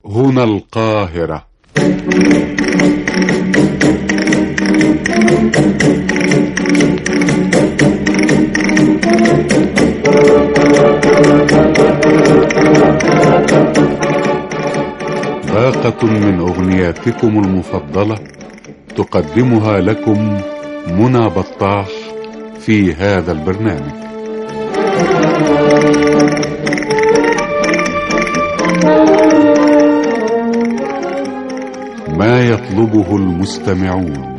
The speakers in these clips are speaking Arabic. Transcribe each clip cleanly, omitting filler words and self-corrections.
هنا القاهرة. باقة من أغنياتكم المفضلة تقدمها لكم منى بطاح في هذا البرنامج. ما يطلبه المستمعون.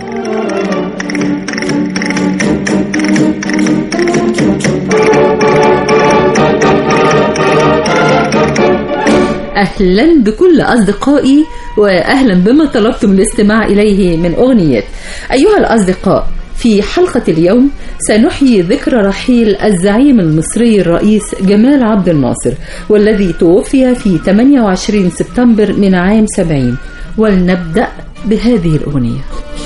أهلا بكل أصدقائي وأهلا بما طلبتم الاستماع إليه من أغنيات. أيها الأصدقاء، في حلقة اليوم سنحيي ذكرى رحيل الزعيم المصري الرئيس جمال عبد الناصر، والذي توفي في 28 سبتمبر من عام 70. ولنبدأ بهذه الأغنية.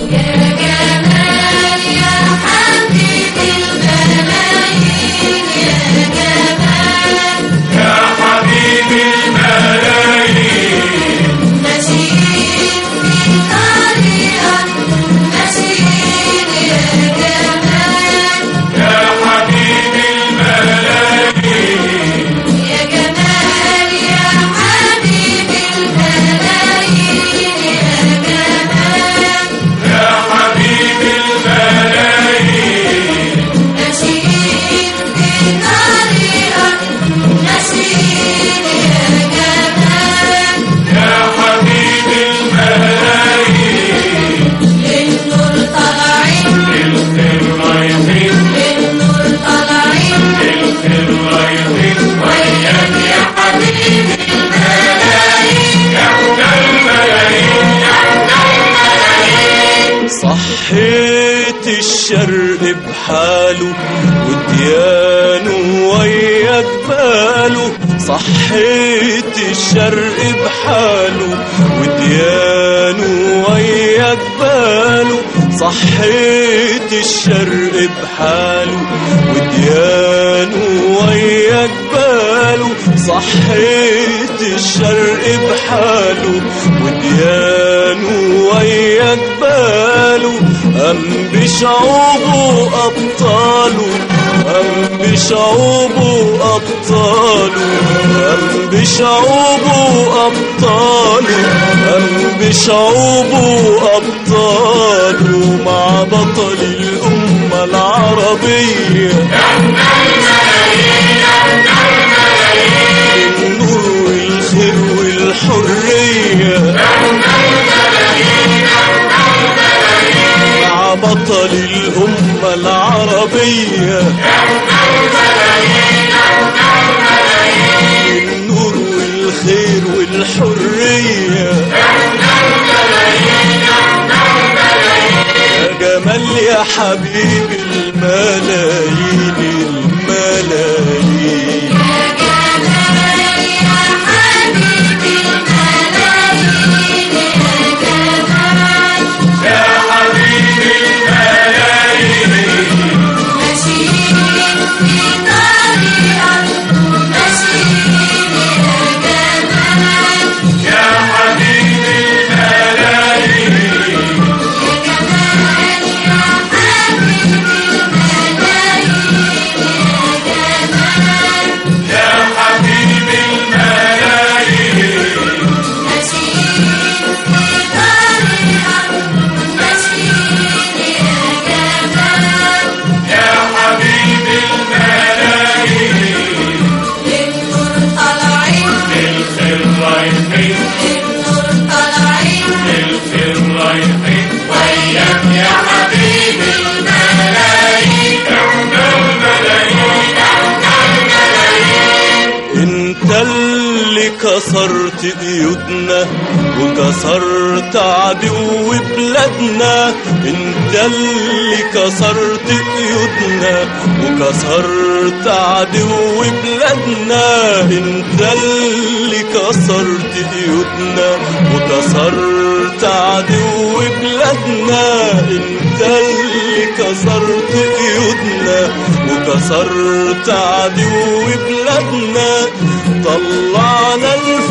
صحيت الشرق بحاله وديانه ويا جباله، صحيت الشرق بحاله وديانه ويا جباله، صحيت الشرق بحاله وديانه ويا جباله، صحيت الشرق بحاله وديانه ويا جباله، قام بشعوبه أبطاله، قام بشعوبه أبطاله، قام بشعوبه أبطاله، قام بشعوبه أبطاله، مع بطل الأمة العربية النور والخير والحرية، مع بطل الأمة العربية النور والخير والحرية، يا جمال يا حبيب الملايين الملايين، كسرت قيودنا وكسرت عدو بلادنا، انت اللي كسرت قيودنا وكسرت عدو بلادنا، انت اللي كسرت قيودنا وكسرت عدو بلادنا، انت اللي كسرت قيودنا وكسرت عدو بلادنا، طلعنا الفجر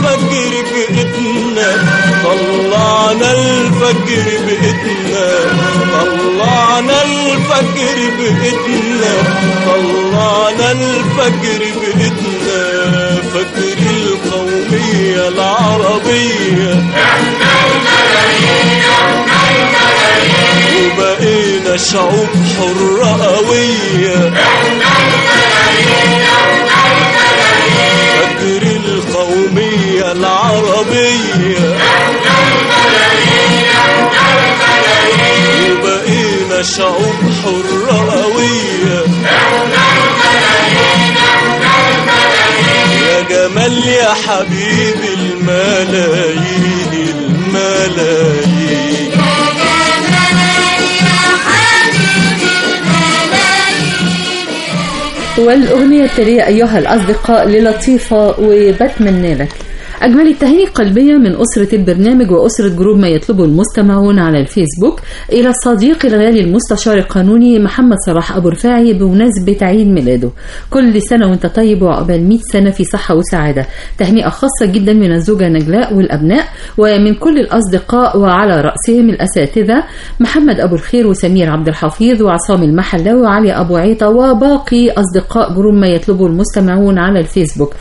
الفجر بإيدنا، طلعنا الفجر بإيدنا، طلعنا الفجر بإيدنا، طلعنا الفجر بإيدنا. فجر القومية العربية احنا الملايين، احنا الملايين، وبقينا شعوب حرة قوية احنا الملايين، احنا الملايين. فجر القومية العربية احنا الملايين، احنا الملايين، وبقينا شعوب حرة قوية احنا الملايين، احنا الملايين. يا جمال يا حبيبي الملايين الملايين. والأغنية التالية أيها الأصدقاء للطيفة وبتمنى لك. أجمل التهاني قلبية من أسرة البرنامج وأسرة جروب ما يطلبه المستمعون على الفيسبوك إلى الصديق الغالي المستشار القانوني محمد صلاح أبو رفاعي بمناسبة عيد ميلاده. كل سنة وانت طيب وعقبال 100 سنة في صحة وسعادة. تهنئة خاصة جدا من الزوجة نجلاء والأبناء ومن كل الأصدقاء وعلى رأسهم الأساتذة محمد أبو الخير وسمير عبد الحفيظ وعصام المحلاوي وعلي أبو عيطة وباقي أصدقاء جروب ما يطلبه المستمعون على الفيسبوك.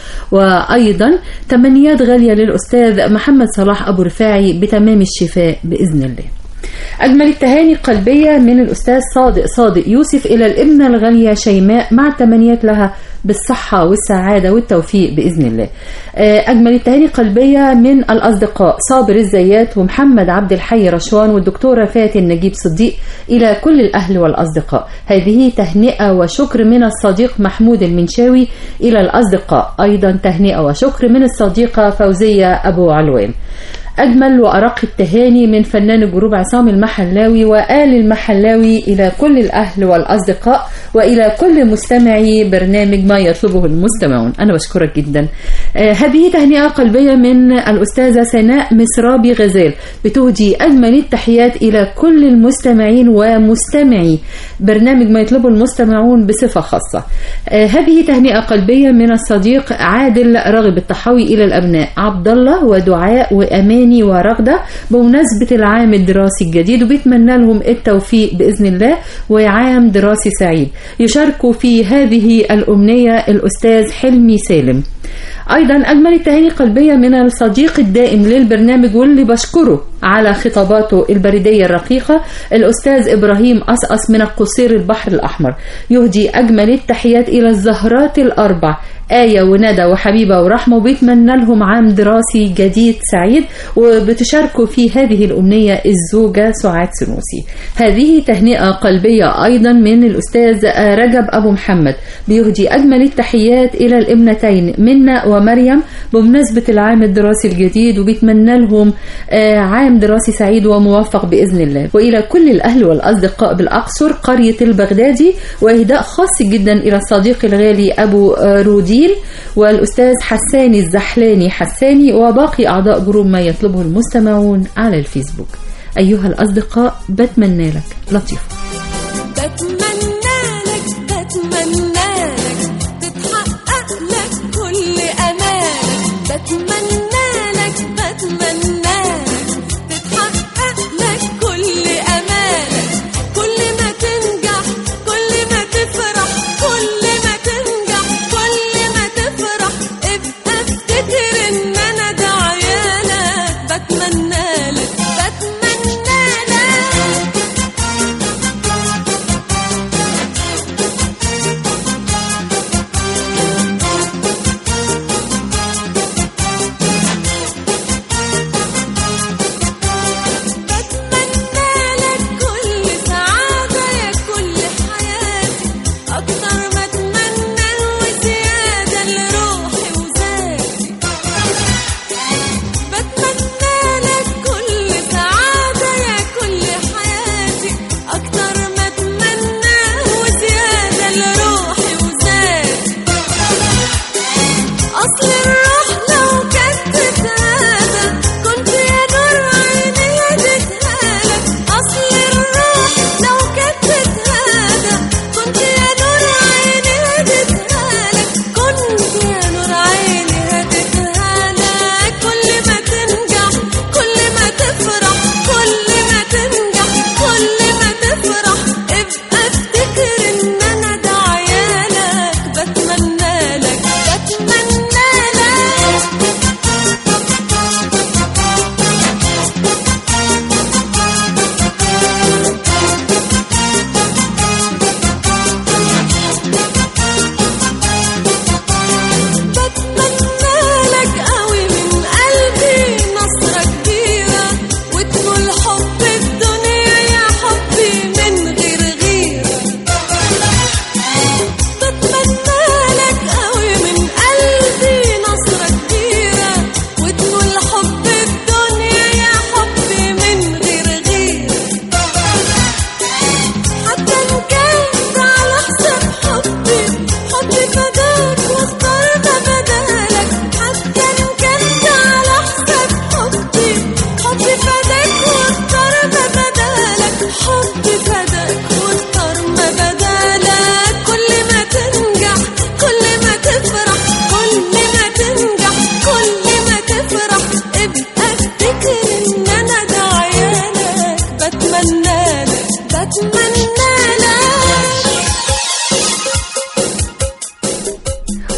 وأيضا تمنيات غالية للأستاذ محمد صلاح أبو رفاعي بتمام الشفاء بإذن الله. أجمل التهاني قلبية من الأستاذ صادق يوسف إلى الابنة الغالية شيماء مع التمنيات لها بالصحة والسعادة والتوفيق بإذن الله. أجمل التهاني قلبية من الأصدقاء صابر الزيات ومحمد عبد الحي رشوان والدكتورة فاتن نجيب صديق إلى كل الأهل والأصدقاء. هذه تهنئة وشكر من الصديق محمود المنشاوي إلى الأصدقاء. أيضا تهنئة وشكر من الصديقة فوزية أبو علوان. أجمل وأرق التهاني من فنان الجروب عصام المحلاوي وآل المحلاوي إلى كل الأهل والأصدقاء وإلى كل مستمعي برنامج ما يطلبه المستمعون. أنا بشكرك جدا. هذه تهنئة قلبية من الأستاذة سناء مصرابي غزال بتهدي أجمل التحيات إلى كل المستمعين ومستمعي برنامج ما يطلبه المستمعون بصفة خاصة. هذه تهنئة قلبية من الصديق عادل راغب الطحاوي إلى الأبناء عبد الله ودعاء وأمان ورغدة بمناسبة العام الدراسي الجديد وبيتمنى لهم التوفيق بإذن الله وعام دراسي سعيد. يشاركوا في هذه الأمنية الأستاذ حلمي سالم. أيضا أجمل التهاني قلبية من الصديق الدائم للبرنامج واللي بشكره على خطاباته البريدية الرقيقة الأستاذ إبراهيم أسأس من القصير البحر الأحمر. يهدي أجمل التحيات إلى الزهرات الأربع آية وندى وحبيبة ورحمة وبيتمنى لهم عام دراسي جديد سعيد وبتشاركوا في هذه الأمنية الزوجة سعاد سنوسي. هذه تهنئة قلبية أيضا من الأستاذ رجب أبو محمد بيهدي أجمل التحيات إلى الابنتين منا ومريم بمناسبة العام الدراسي الجديد وبيتمنى لهم عام دراسي سعيد وموفق بإذن الله. وإلى كل الأهل والأصدقاء بالأقصر قرية البغدادي وإهداء خاص جدا إلى الصديق الغالي أبو رودين والأستاذ حساني الزحلاني حساني وباقي أعضاء جروب ما يطلبه المستمعون على الفيسبوك. أيها الأصدقاء بتمنى لك لطيف.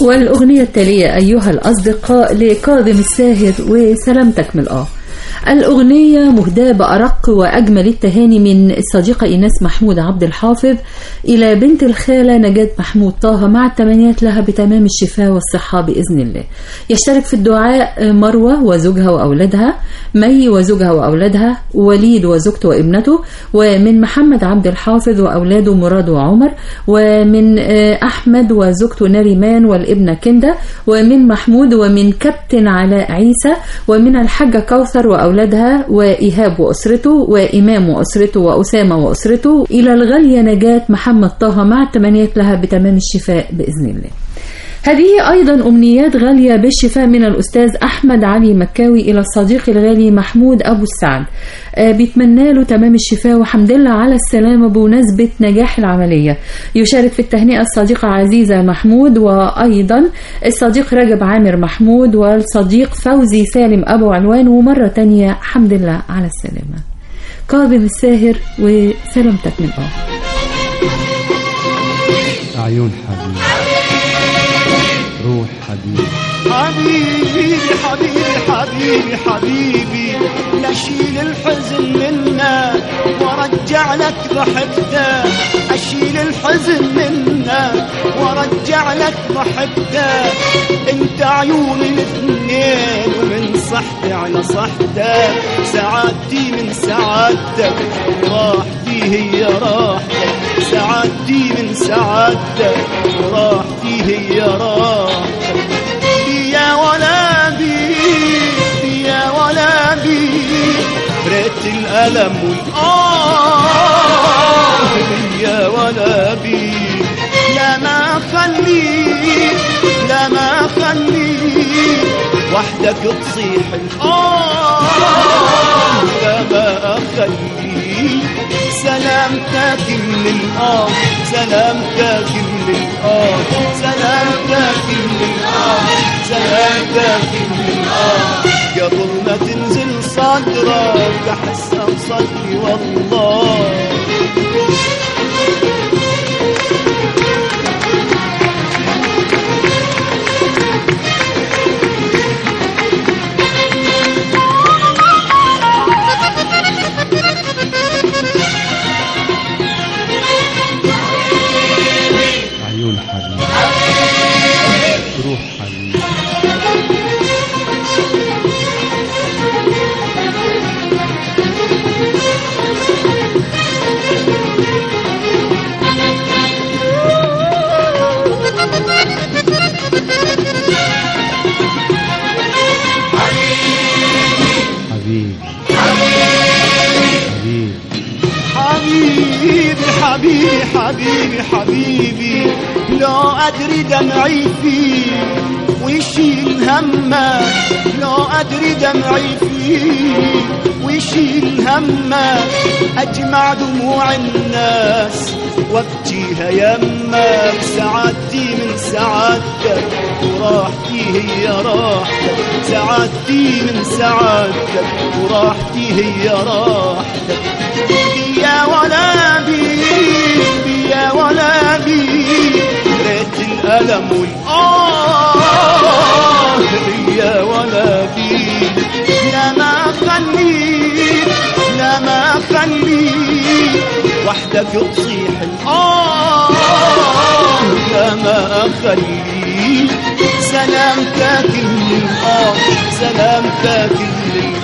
والأغنية التالية أيها الأصدقاء لكاظم الساهر وسلامتك من الأغنية مهداة بأرق وأجمل التهاني من الصديقة إيناس محمود عبد الحافظ إلى بنت الخالة نجاة محمود طه مع التمنيات لها بتمام الشفاء والصحة بإذن الله. يشترك في الدعاء مروة وزوجها وأولادها، مي وزوجها وأولادها، وليد وزوجته وابنته، ومن محمد عبد الحافظ وأولاده مراد وعمر، ومن أحمد وزوجته ناريمان والابنة كندا، ومن محمود، ومن كابتن علاء عيسى، ومن الحاجة كوثر وأولادها، وإيهاب وأسرته، وإمام وأسرته، وأسامة وأسرته، إلى الغالية نجاة محمد طه مع التمنيات لها بتمام الشفاء بإذن الله. هذه أيضا أمنيات غالية بالشفاء من الأستاذ أحمد علي مكاوي إلى الصديق الغالي محمود أبو السعد، بيتمنى له تمام الشفاء وحمد لله على السلامة بمناسبة نجاح العملية. يشارك في التهنئة الصديقة عزيزة محمود، وأيضا الصديق رجب عامر محمود، والصديق فوزي سالم أبو علوان، ومرة تانية حمد لله على السلامة. كاظم الساهر وسلامتك من عيون حبيبي، روح حبيبي، حبيبي حبيبي حبيبي حبيبي، نشيل الحزن منا ورجع لك ضحكته، أشيل الحزن منا ورجع لك ضحكته، انت عيوني الاثنين ومن صحتي على صحتك، سعادتي من سعادتك وراحتي هي راحتك، سعادتي من سعادتك وراحتي هي راحتك. يا ولدي يا ولدي ريت الألم يا ولدي، لا ما خليك لا ما خليك وحدك تصيح لا ما أخليك، سلامتك من سلامتك من سلامتك من سلامتك من قبل ما تنزل صدرك أحس بصدري والله. عيون حبيبي، روح حبيبي، حبيبي حبيبي حبيبي، لو أدري دمعي فيه ويشيل همك، لو أدري دمعي فيه ويشيل همك، أجمع دموع الناس وابكيها يمك، سعادتي من سعادتك وراحتي هي راحتك، سعادتي من سعادتك وراحتي هي راحتك. يا ولدي يا ولدي ريت الألم يا ولدي، لا ما خليك لا ما خليك وحدك تصيح لا ما أخليك، سلامتك من سلامتك من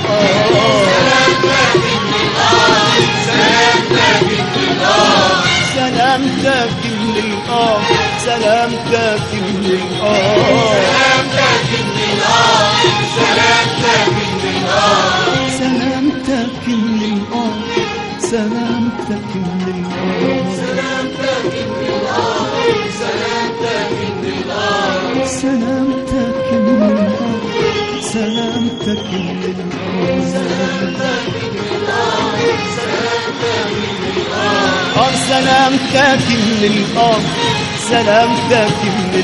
سلامتك من سلامتك من سلامتك من سلامتك من سلامتك من سلامتك من سلامتك من سلامتك من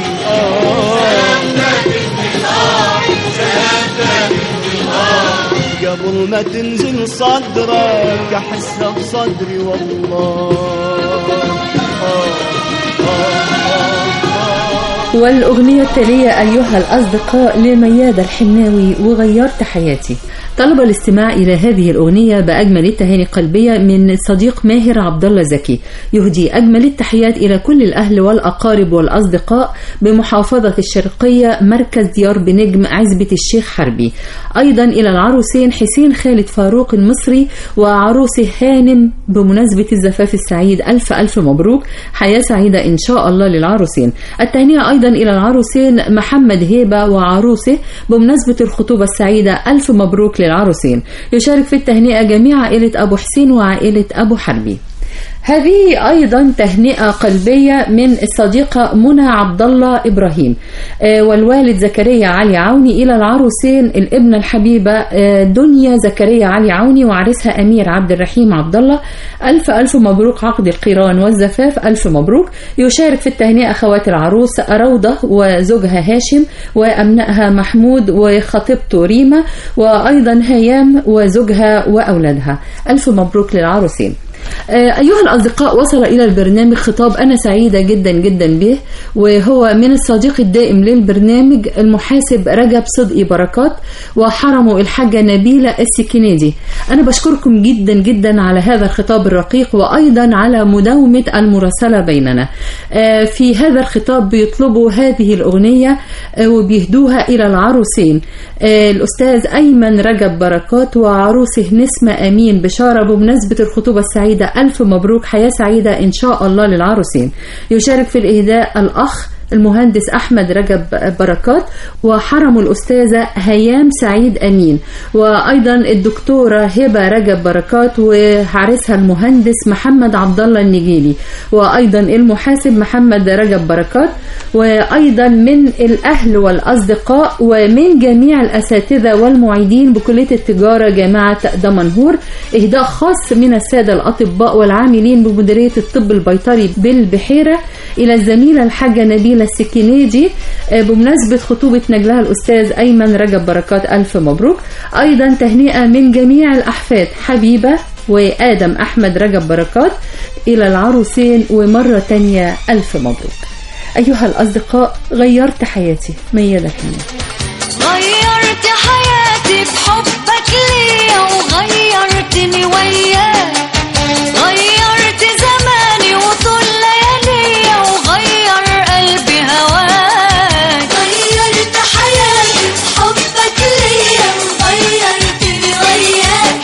قبل ما تنزل صدرك أحس بصدري والله. والأغنية التالية أيها الأصدقاء لميادة الحناوي وغيرت حياتي. طلب الاستماع إلى هذه الأغنية بأجمل التهاني قلبية من صديق ماهر عبد الله زكي، يهدي أجمل التحيات إلى كل الأهل والأقارب والأصدقاء بمحافظة الشرقية مركز ديار بنجم عزبة الشيخ حربي، أيضا إلى العروسين حسين خالد فاروق المصري وعروسه هانم بمناسبة الزفاف السعيد. ألف ألف مبروك، حياة سعيدة إن شاء الله للعروسين. التهنئة أيضا إلى العروسين محمد هيبة وعروسه بمناسبة الخطوبة السعيدة. ألف مبروك للعروسين. يشارك في التهنئة جميع عائلة أبو حسين وعائلة أبو حربي. هذه أيضا تهنئة قلبية من الصديقة منى عبد الله إبراهيم والوالد زكريا علي عوني إلى العروسين الابنة الحبيبة دنيا زكريا علي عوني وعرسها أمير عبد الرحيم عبد الله. ألف ألف مبروك عقد القيران والزفاف، ألف مبروك. يشارك في التهنئة أخوات العروس روضة وزوجها هاشم وأبنائها محمود وخطيبته ريما وأيضا هيام وزوجها وأولادها. ألف مبروك للعروسين. أيها الأصدقاء، وصل إلى البرنامج خطاب أنا سعيدة جدا جدا به، وهو من الصديق الدائم للبرنامج المحاسب رجب صدقي بركات وحرمه الحاجة نبيلة السكينيدي. أنا بشكركم جدا جدا على هذا الخطاب الرقيق وأيضا على مداومة المراسلة بيننا. في هذا الخطاب بيطلبوا هذه الأغنية وبيهدوها إلى العروسين الأستاذ أيمن رجب بركات وعروسه نسمة أمين بشارة بمناسبة الخطوبة السعيدة. ألف مبروك، حياة سعيدة إن شاء الله للعروسين. يشارك في الإهداء الأخ المهندس أحمد رجب بركات وحرم الأستاذة هيام سعيد أمين وأيضا الدكتورة هبة رجب بركات وعرسها المهندس محمد عبد الله النجيلي وأيضا المحاسب محمد رجب بركات وأيضا من الأهل والأصدقاء ومن جميع الأساتذة والمعيدين بكلية التجارة جامعة دمنهور. إهداء خاص من السادة الأطباء والعاملين بمديرية الطب البيطري بالبحيرة إلى الزميلة الحاجة نبيلة السكينيدي بمناسبة خطوبة نجلها الأستاذ أيمن رجب بركات. ألف مبروك. أيضا تهنئة من جميع الأحفاد حبيبة وآدم أحمد رجب بركات إلى العروسين ومرة تانية ألف مبروك. أيها الأصدقاء، غيرت حياتي ميادة الحناوي. غيرت حياتي بحبك ليا وغيرتني وياك، غيرت زماني وطول لياليا وغير قلبي هواك. غيرت حياتي بحبك ليا وغيرتني وياك،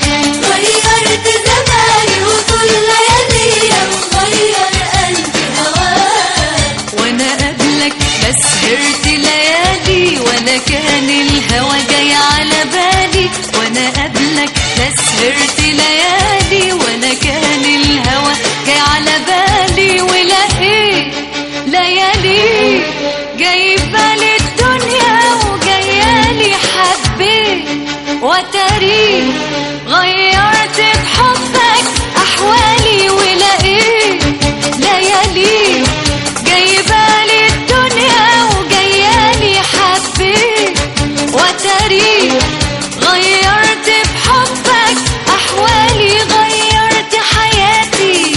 غيرت زماني وطول لياليا وغير قلبي هواك. وانا قبلك بس سهرت ليالي وانا كان الهوى جاي على بالي، وانا قبلك بس سهرت ليالي وانا كان الهوى جاي على بالي، ولقيت ليالي جايبه لي الدنيا وجايالي حبيت وتاريخ. غيرت بحبك احوالي ولقيت ليالي جايبه لي الدنيا وجايالي حبيت وتاريخ. غيرت بحبك احوالي، غيرت حياتي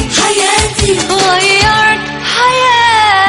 غيرت حياتي.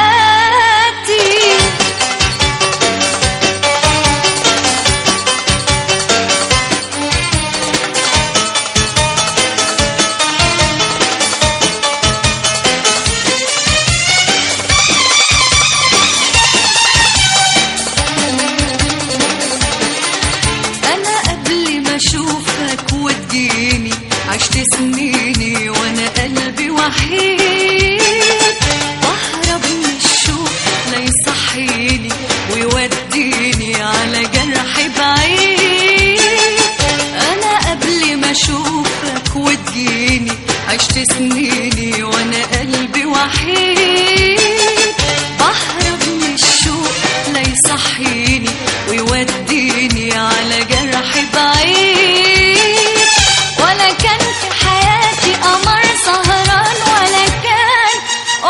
انا قبل ما اشوفك وتجيني عشت سنيني وانا قلبي وحيد، واهرب من الشوق ليصحيني ويوديني على جرح بعيد. انا قبل ما اشوفك وتجيني عشت سنيني وانا قلبي وحيد، بهرب من الشوق ليصحيني ويوديني على جرح بعيد. ولا كان في حياتي قمر سهران ولا كان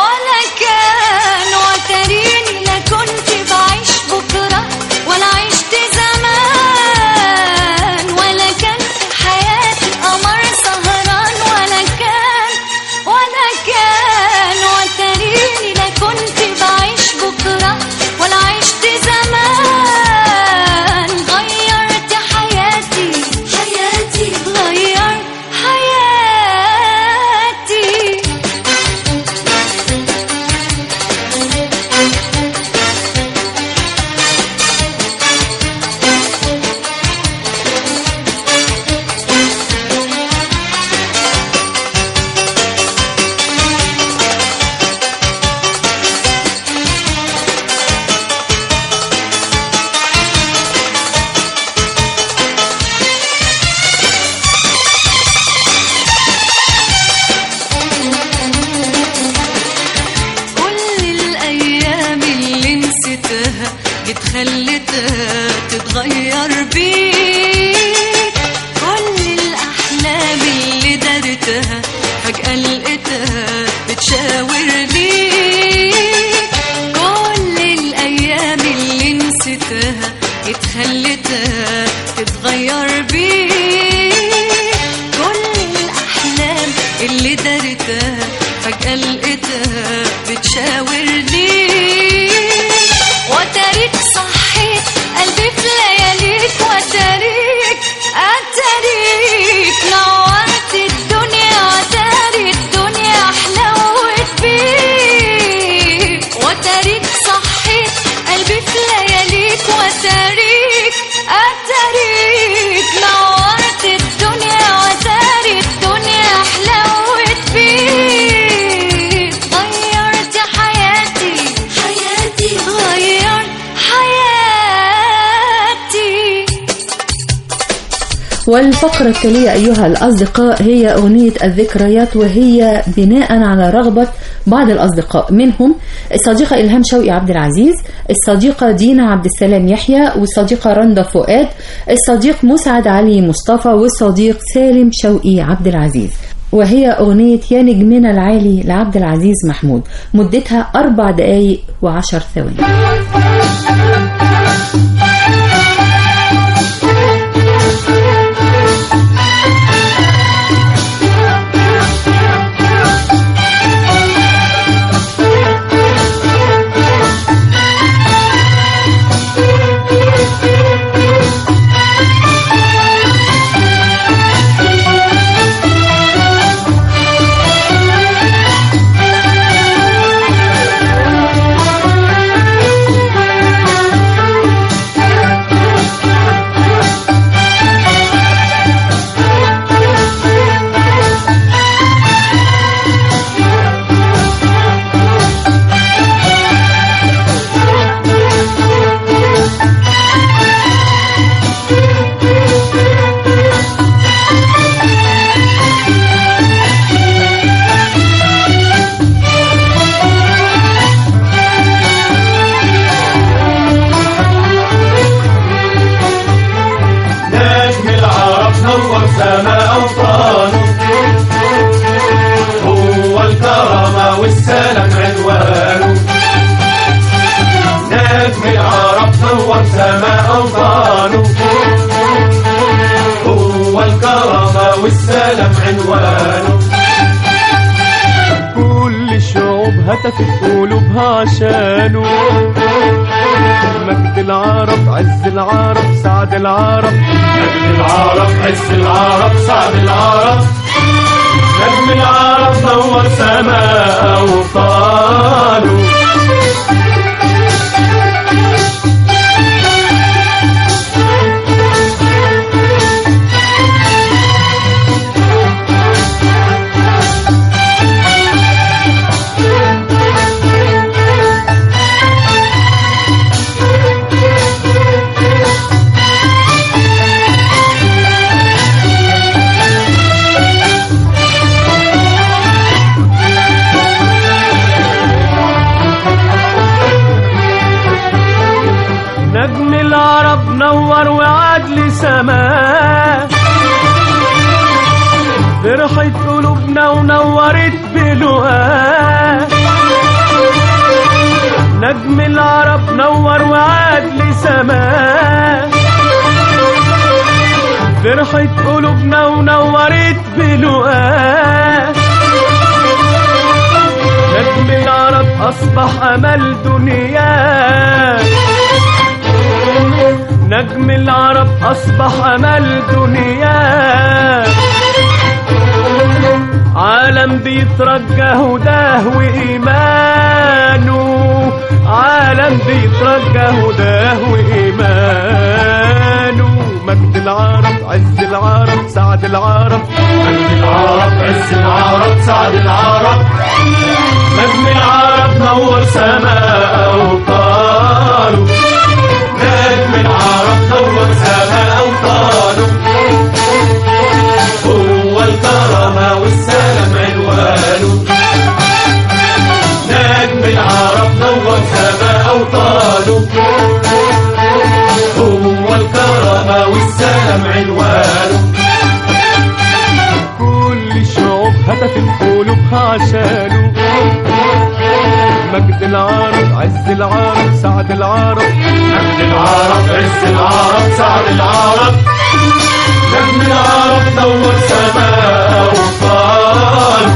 وتريني لا كنت بعيش بكرة ولا عشت زمان. ولا كان في حياتي قمر سهران ولا كان وتريني والفقرة التالية أيها الأصدقاء هي أغنية الذكريات، وهي بناء على رغبة بعض الأصدقاء، منهم الصديقة إلهام شوقي عبد العزيز، الصديقة دينا عبد السلام يحيى، والصديقة رندا فؤاد، الصديق مسعد علي مصطفى، والصديق سالم شوقي عبد العزيز. وهي أغنية يا نجمنا العالي لعبد العزيز محمود، مدتها 4 دقايق و10 ثواني. هتفت قلوبها عشانه، مجد العرب عز العرب سعد العرب، مجد العرب عز العرب سعد العرب، نجم العرب نور سماء أوطانه. نور وعدل سماه، فرحت قلوبنا ونورت بلقاه. نجم العرب نور وعدل سماه، فرحت قلوبنا ونورت بلقاه. نجم العرب أصبح أمل دنياه، نجم العرب أصبح أمل دنياه. عالم بيترجى هداه وإيمانه، عالم بيترجى هداه وإيمانه. مجد العرب عز العرب سعد العرب، مجد العرب عز العرب سعد العرب، نجم العرب نور سماء أوطانه. نجم العرب نور سماء أوطانه، هو الكرامة والسلام عنوانه. نجم العرب نور سماء أوطانه، هو الكرامة والسلام عنوانه. كل الشعوب هتفت قلوبها عشانه، مجد العرب عز العرب سعد العرب، مجد العرب عز العرب سعد العرب، نجم العرب نور سماء أوطانه.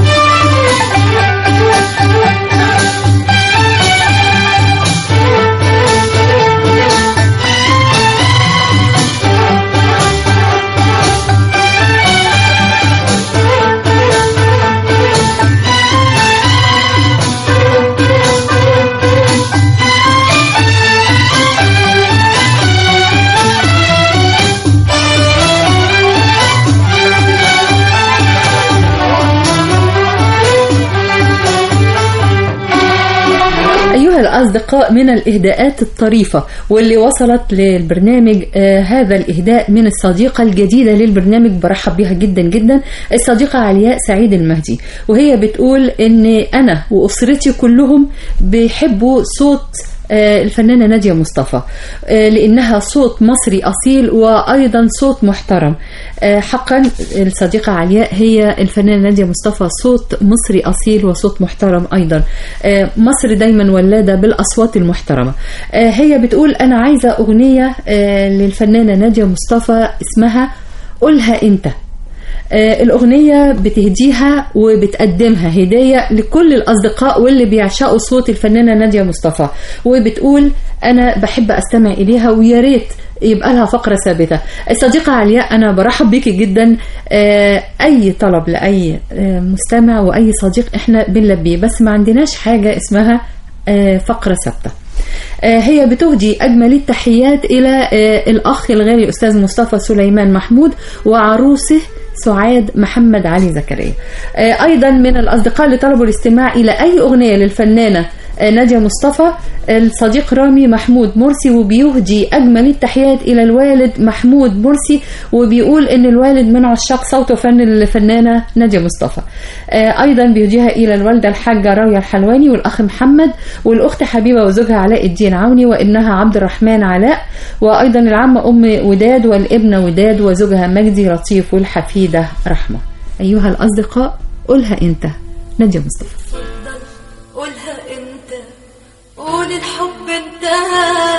الأصدقاء من الإهداءات الطريفة واللي وصلت للبرنامج هذا الإهداء من الصديقة الجديدة للبرنامج، برحب بها جدا جدا، الصديقة علياء سعيد المهدي. وهي بتقول إن أنا وأسرتي كلهم بيحبوا صوت الفنانة نادية مصطفى لأنها صوت مصري أصيل وأيضا صوت محترم. حقا الصديقة علياء هي الفنانة نادية مصطفى صوت مصري أصيل وصوت محترم أيضا. مصر دايما ولادة بالأصوات المحترمة. هي بتقول أنا عايزة أغنية للفنانة نادية مصطفى اسمها قولها أنت. الأغنية بتهديها وبتقدمها هدية لكل الأصدقاء واللي بيعشقوا صوت الفنانة نادية مصطفى، وبتقول أنا بحب أستمع إليها ويا ريت يبقى لها فقرة ثابتة. الصديقة علياء أنا برحب بيكي جدا. أي طلب لأي مستمع وأي صديق إحنا بنلبيه، بس ما عندناش حاجة اسمها فقرة ثابتة. هي بتهدي أجمل التحيات إلى الأخ الغالي الأستاذ مصطفى سليمان محمود وعروسه سعاد محمد علي زكريا. أيضا من الأصدقاء اللي طلبوا الاستماع إلى أي أغنية للفنانة نادية مصطفى الصديق رامي محمود مرسي، وبيهدي أجمل التحيات إلى الوالد محمود مرسي، وبيقول إن الوالد من عشاق صوت وفن الفنانة نادية مصطفى. أيضا بيهديها إلى الوالدة الحاجة راوية الحلواني والأخ محمد والأخت حبيبة وزوجها علاء الدين عوني وابنها عبد الرحمن علاء، وأيضا العمة أم وداد والابنة وداد وزوجها مجدي لطيف والحفيدة رحمة. أيها الأصدقاء قولها أنت نادية مصطفى. قولها انت، قول الحب انتهى،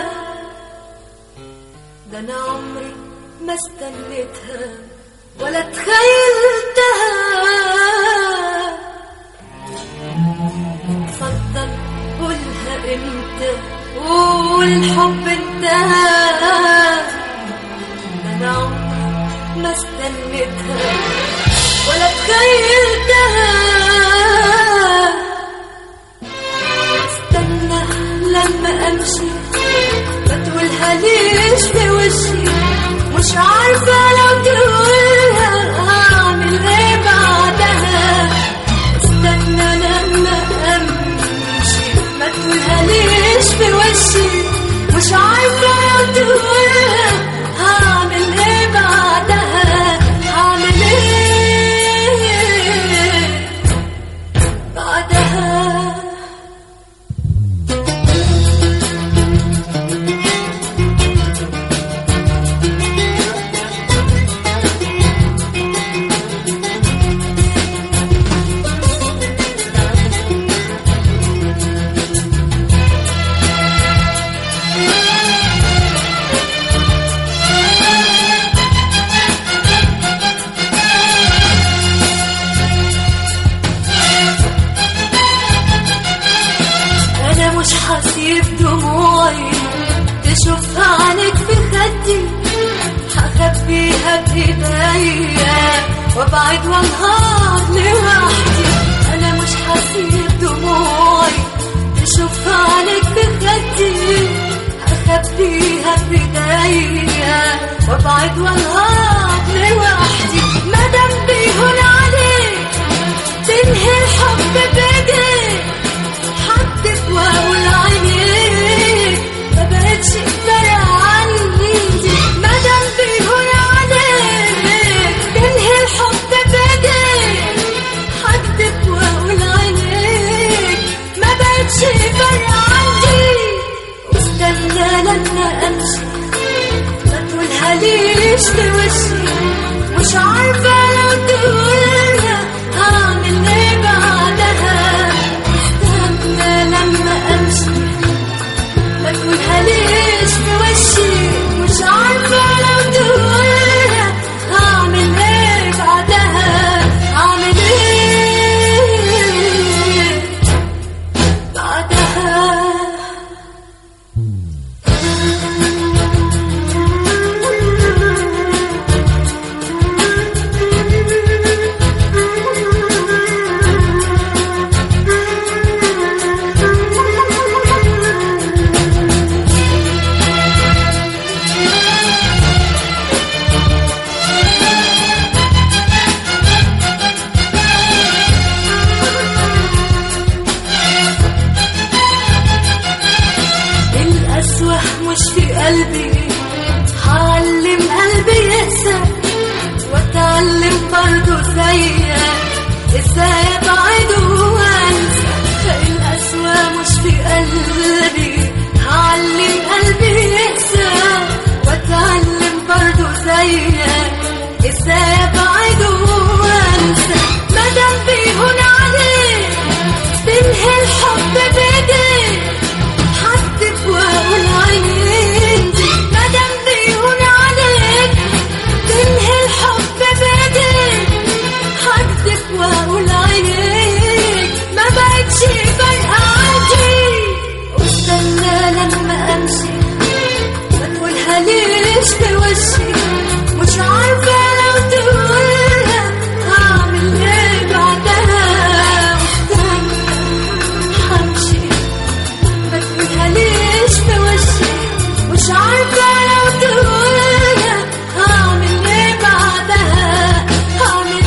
ده انا عمري ما استنيتها ولا تخيلتها. اتفضل قولها انت، قول الحب انتهى، ده انا عمري ما استنيتها ولا تخيلتها. لما امشي ما تقولها ليش في وشي، مش عارفه لو تقولها اعمل ايه بعدها. استنى لما امشي ما تقولها ليش في وشي، مش عارفه لو تقولها هعمل ايه بعدها. هعمل ايه بعدها. هسيب دموعي تشوفها عنك في خدي، هخبيها بإيديا وابعد وانهار لوحدي. أنا مش هسيب دموعي تشوفها عنك في خدي، هخبيها بإيديا وابعد وانهار لوحدي. مادام بيهون عليك تنهي الحب بإيديك، حدك واقول عينيك ما بقتش فارقة عندي. مادام بيهون عليك تنهي الحب بايديك، حدك واقول عينيك ما بقتش فارقة عندي. واستنى لما امشي ما تقولها ليش في وشي، مش عارفة ازاي ابعد وانسى القسوة مش في قلبي هعلم قلبي ينسى واتعلم برضو زيك ازاي ابعد وانسى مادام بيهون عليك تنهي الحب بايديك حدف واقول عندي مادام بيهون عليك تنهي الحب بايديك حدف واقول عندي ما بقتش فارقة عندي واستنى لما امشي ما تقولها ليش في وشي مش عارفة لو تقولها هعمل ايه بعدها واستنى همشي ما تقولها ليش في وشي مش عارفة لو تقولها هعمل ايه بعدها هعمل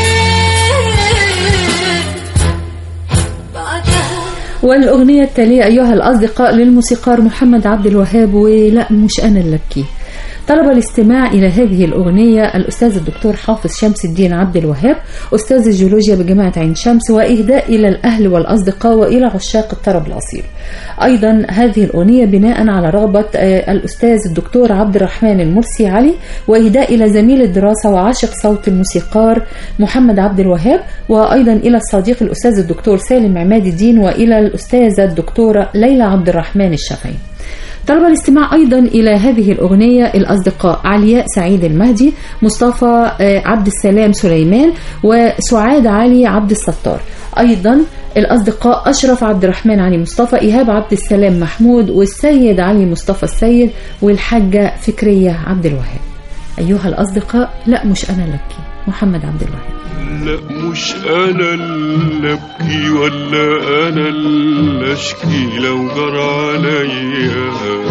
ايه بعدها. والأغنية التالية أيها الأصدقاء للموسيقار محمد عبد الوهاب ولا مش أنا اللي أبكي. طلب الاستماع إلى هذه الأغنية الأستاذ الدكتور حافظ شمس الدين عبد الوهاب أستاذ الجيولوجيا بجامعة عين شمس وإهداء إلى الأهل والأصدقاء وإلى عشاق الطرب الأصيل. أيضا هذه الأغنية بناء على رغبة الأستاذ الدكتور عبد الرحمن المرسي علي وإهداء إلى زميل الدراسة وعاشق صوت الموسيقار محمد عبد الوهاب وأيضا إلى الصديق الأستاذ الدكتور سالم عماد الدين وإلى الأستاذة الدكتورة ليلى عبد الرحمن الشافعي. طلب الاستماع أيضا إلى هذه الأغنية الأصدقاء علياء سعيد المهدي مصطفى عبد السلام سليمان وسعاد علي عبد الستار. أيضا الأصدقاء أشرف عبد الرحمن علي مصطفى إيهاب عبد السلام محمود والسيد علي مصطفى السيد والحاجة فكرية عبد الوهاب. أيها الأصدقاء لا مش أنا لبكي محمد عبد الوهاب. لا مش أنا اللي أبكي ولا أنا اللي أشكي لو جرى عليا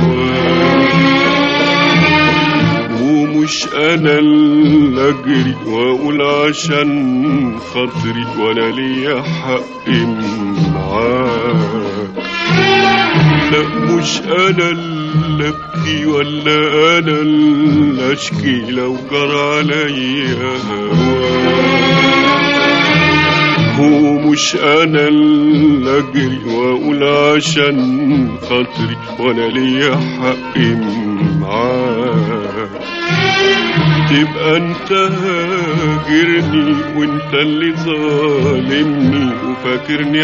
ومش أنا اللي أجري وأقول عشان خاطري وأنا ليا حق معاك. لا مش أنا اللي أبكي ولا أنا اللي أشكي لو جرى عليا ومش أنا اللي أجري وأقول عشان خاطري وأنا ليا حق معاك. تبقى أنت هاجرني وأنت اللي ظالمني وفاكرني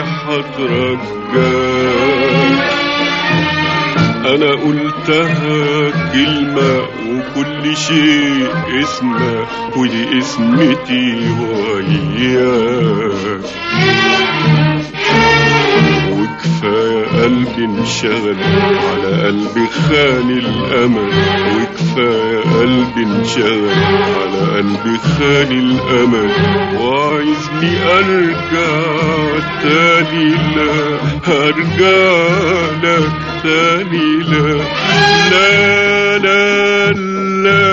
هترجاك. أنا قلتها كلمة وكل شيء اسمه ودي اسمتي وياك. وكفاية قلبي انشغل على قلبي خان الأمل وكفاية قلبي انشغل على قلبي خان الأمل وعايزني أرجع تاني لا هرجع لك تاني لا لا لا لا.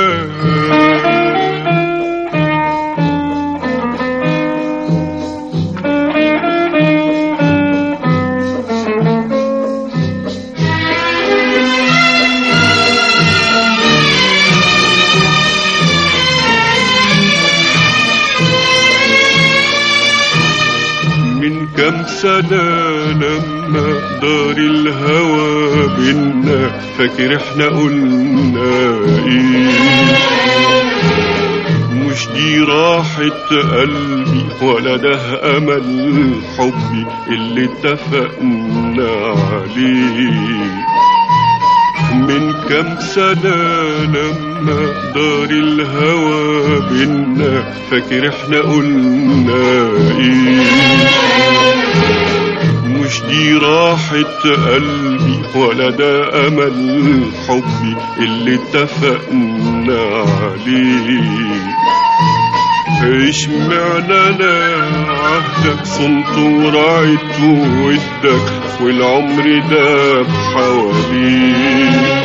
كم سنة لما دار الهوى بينا فاكر احنا قلنا ايه. مش دي راحة قلبي ولا ده امل حبي اللي اتفقنا عليه. من كم سنة لما دار الهوى بينا فاكر احنا قلنا ايه. مش دي راحة قلبي ولا ده أمل حبي اللي اتفقنا عليه. اشمعنى انا عهدك صنت ورعيت ودك والعمر ده بحواليك.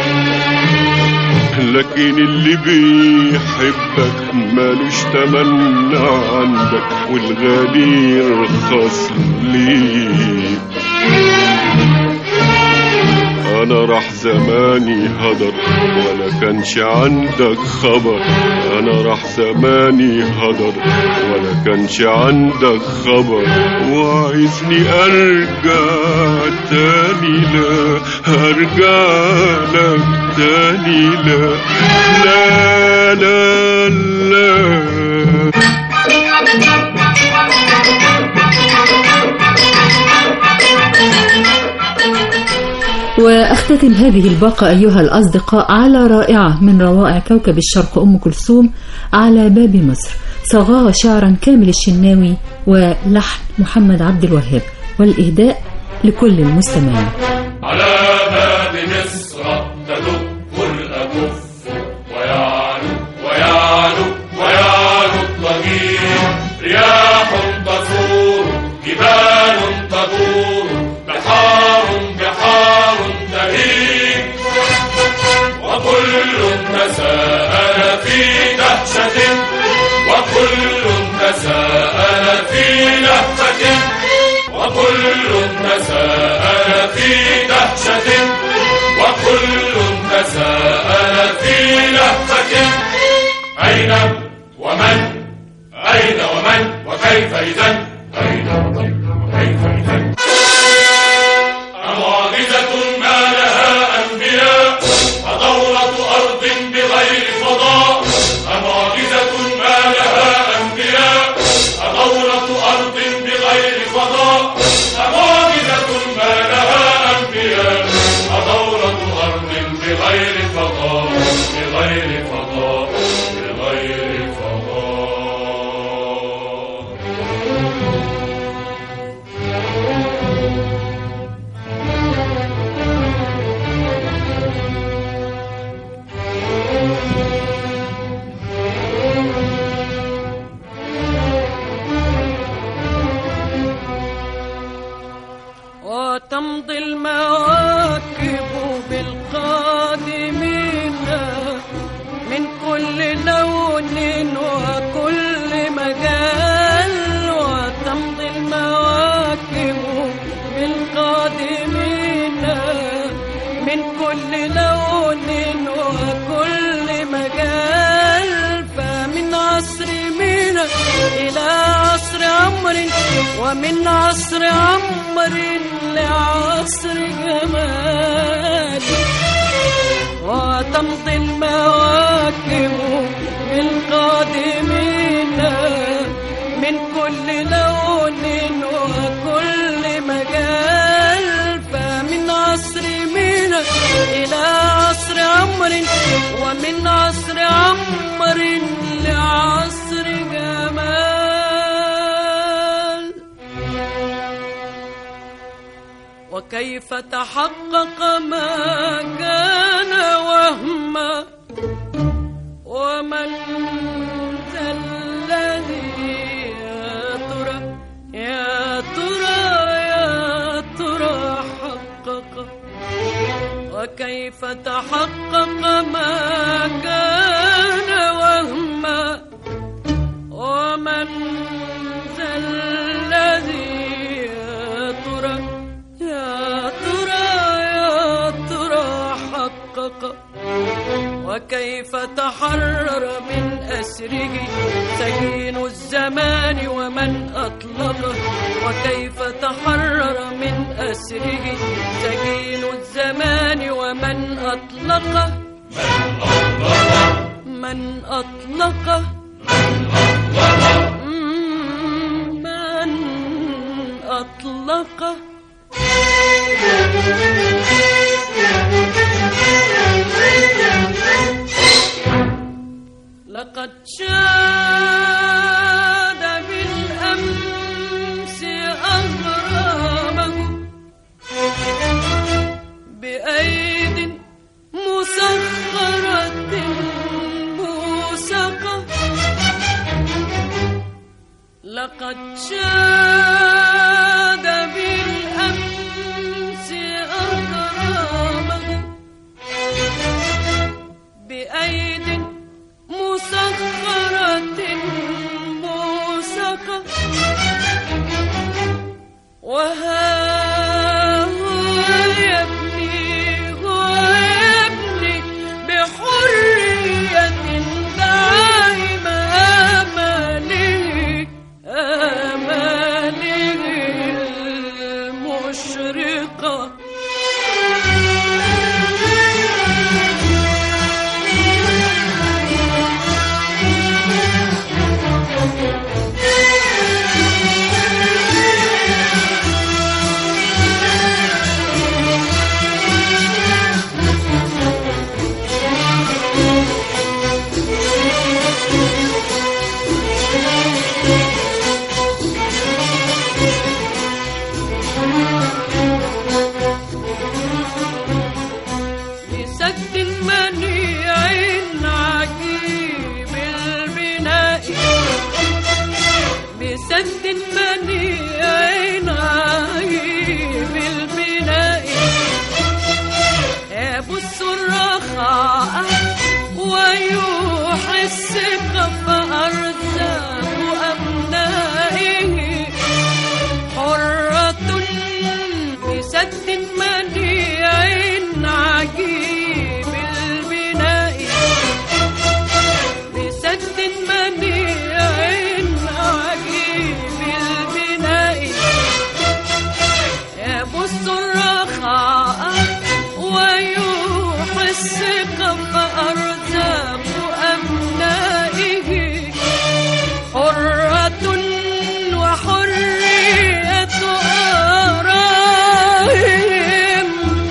لكن اللي بيحبك مالوش تمنى عندك والغالي رخص ليك. انا راح زماني هدر ولا كانش عندك خبر. انا راح زماني هدر ولا كانش عندك خبر. وعايزني ارجع تاني لا هرجع لك تاني لا لا لا لا. وأختتم هذه الباقة أيها الأصدقاء على رائعة من روائع كوكب الشرق أم كلثوم على باب مصر، صاغها شعرا كامل الشناوي ولحن محمد عبد الوهاب، والإهداء لكل المستمعين. على باب مصر تدق الأكف ويعلو ويعلو ويعلو الضجيج. رياح تصور جبال تدور بحار بحار تهيج. وكل تساءل في دهشة وكل تساءل في لهفة. وكل تساءل في دهشة وكل تساءل في لهفة. أين ومن أين ومن وكيف إذن أين ومن وكيف إذن. معجزة ما لها أنبياء أدورة أرض بغير فضاء. معجزة ما لها أنبياء أدورة أرض بغير فضاء. معجزة ما لها أنبياء أدورة أرض بغير فضاء بغير فضاء بغير فضاء. وتمضي المواكب بالقادمين من كل لون وكل مجال. وتمضي المواكب بالقادمين من كل لون وكل مجال. فمن عصر مينا إلى عصر عمر ومن عصر عمر لعصر جمال. وتمضي المواكب بالقادمين من كل لون وكل مجال. فمن عصر مينا إلى عصر عمر ومن عصر عمر لعصر جمال. وكيف تحقق ما كان وهما ومن ذا الذي يا ترى يا ترى يا ترى حقق. وكيف تحقق ما كان وهما ومن ذا الذي يا ترى يا ترى يا ترى حقق. وكيف تحرر من أسره سجين الزمان ومن أطلقه. وكيف تحرر من أسره سجين الزمان ومن أطلقه. من أطلقه من أطلقه. لقد شاد بالأمس أغرامه بأيد مسخرة موسقة. لقد شاد بالأمس أغرامه بأيد مسخرة موسقة. وها هو يبني بسد منيع عيب البناء يبص الرخاء ويحس كف أرزاق أبنائه حرة بسد منيع عجيب البناء بسد منيع عجيب البناء يبص الرخاء ويحس كف أرزاق أبنائه حرة وحرية آرائهم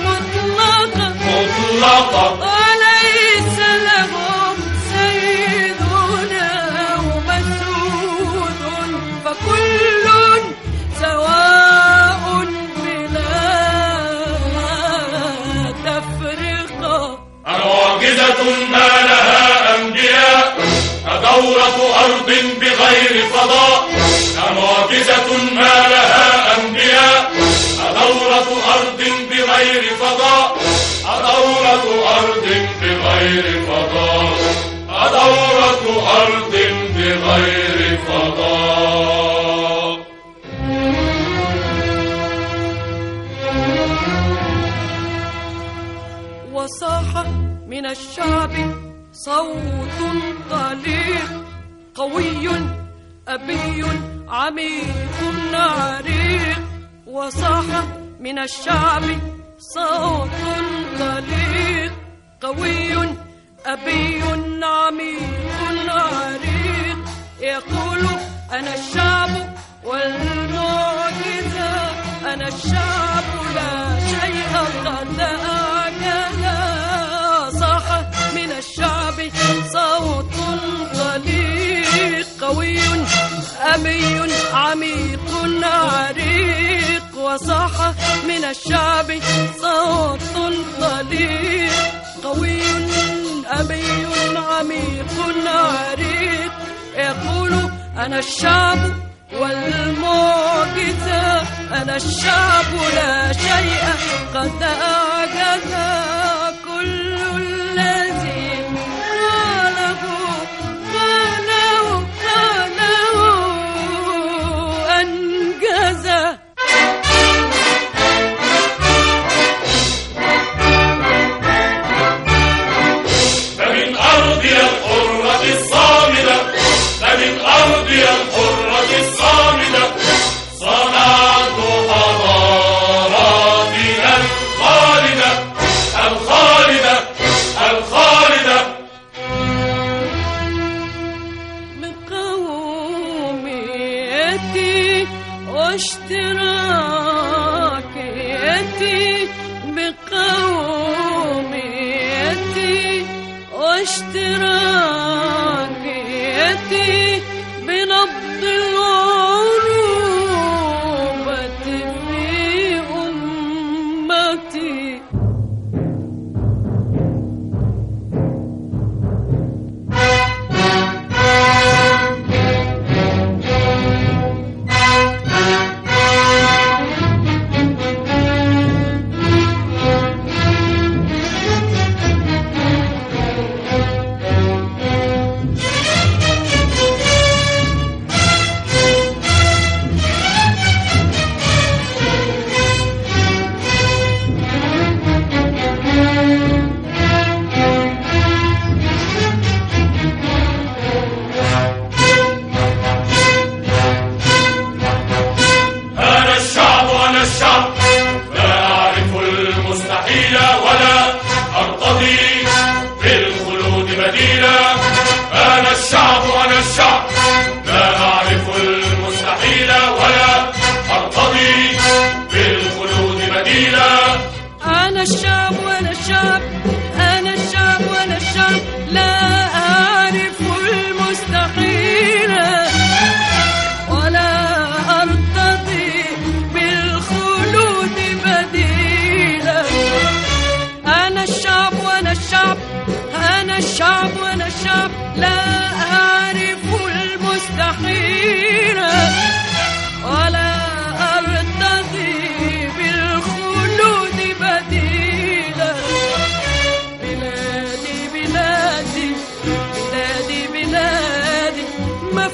مطلقة وليس لهم سيدنا ومسعود فكل سواء بلا تفرقة معجزة ما لها أنبياء كدورة أرض بغير فضاء معجزة ما لها أنبياء كدورة أرض بغير فضاء كدورة أرض بغير فضاء كدورة أرض بغير فضاء. وصاح من الشعب صوت طليق قوي أبي عميق عريق وصاح من الشعب صوت طليق قوي أبي عميق عريق يقول أنا الشعب والمعجزة أنا الشعب لا شيء قد أعجزا صاح من الشعب صوت طليق قوي أبي عميق عريق وصاح من الشعب صوت طليق قوي أبي عميق عريق يقول أنا الشعب والمعجزة أنا الشعب لا شيء قد أعجز كل الذي قاله أنجز. فمن أرضي الحرة الصامدة فمن أرضي الحرة الصامدة صنعت حضاراتنا الخالدة الخالدة الخالدة. بقوميتي واشتراكيتي بقوميتي واشتراكيتي بنبض العروبة في أمتي.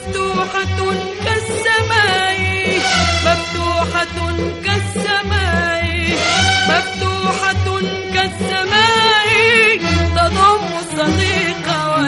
مفتوحة كالسماء مفتوحة كالسماء مفتوحة كالسماء تضم الصديق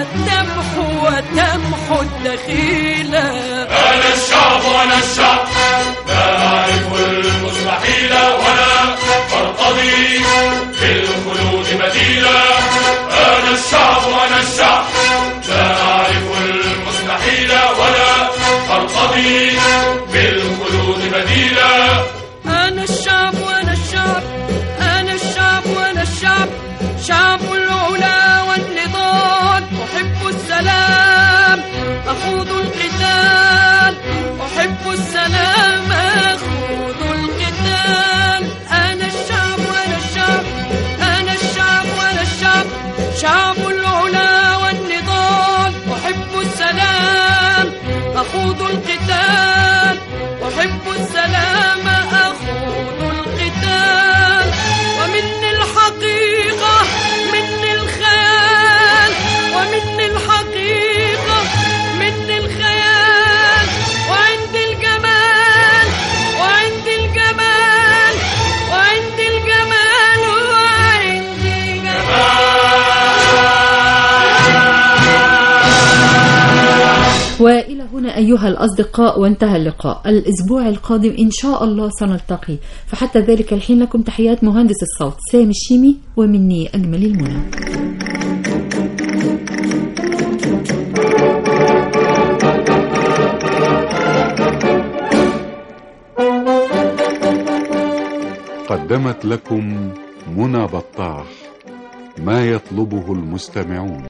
وتمحو الدخيل. أنا الشعب وأنا الشعب لا أعرف المستحيل ولا أرتضي بالخلود بديلا. أنا الشعب وأنا الشعب لا أعرف المستحيل ولا أرتضي بالخلود بديلا. أنا الشعب وأنا الشعب أنا الشعب وأنا الشعب شعب العلا والنضال أحب السلام أخوض القتال أحب السلام أخوض القتال. أنا الشعب وأنا الشعب أنا الشعب وأنا الشعب شعب العلا والنضال أحب السلام أخوض القتال أحب السلام أخوض القتال. ومني الحقيقة مني الخيال ومني الحقيقة مني الخيال وعندي الجمال وعندي الجمال وعندي الجمال وعندي جمال. وإلى هنا أيها الأصدقاء وانتهى اللقاء. الأسبوع القادم إن شاء الله سنلتقي، فحتى ذلك الحين لكم تحيات مهندس الصوت سامي الشيمي ومني أجمل المنى. قدمت لكم منى بطاح ما يطلبه المستمعون.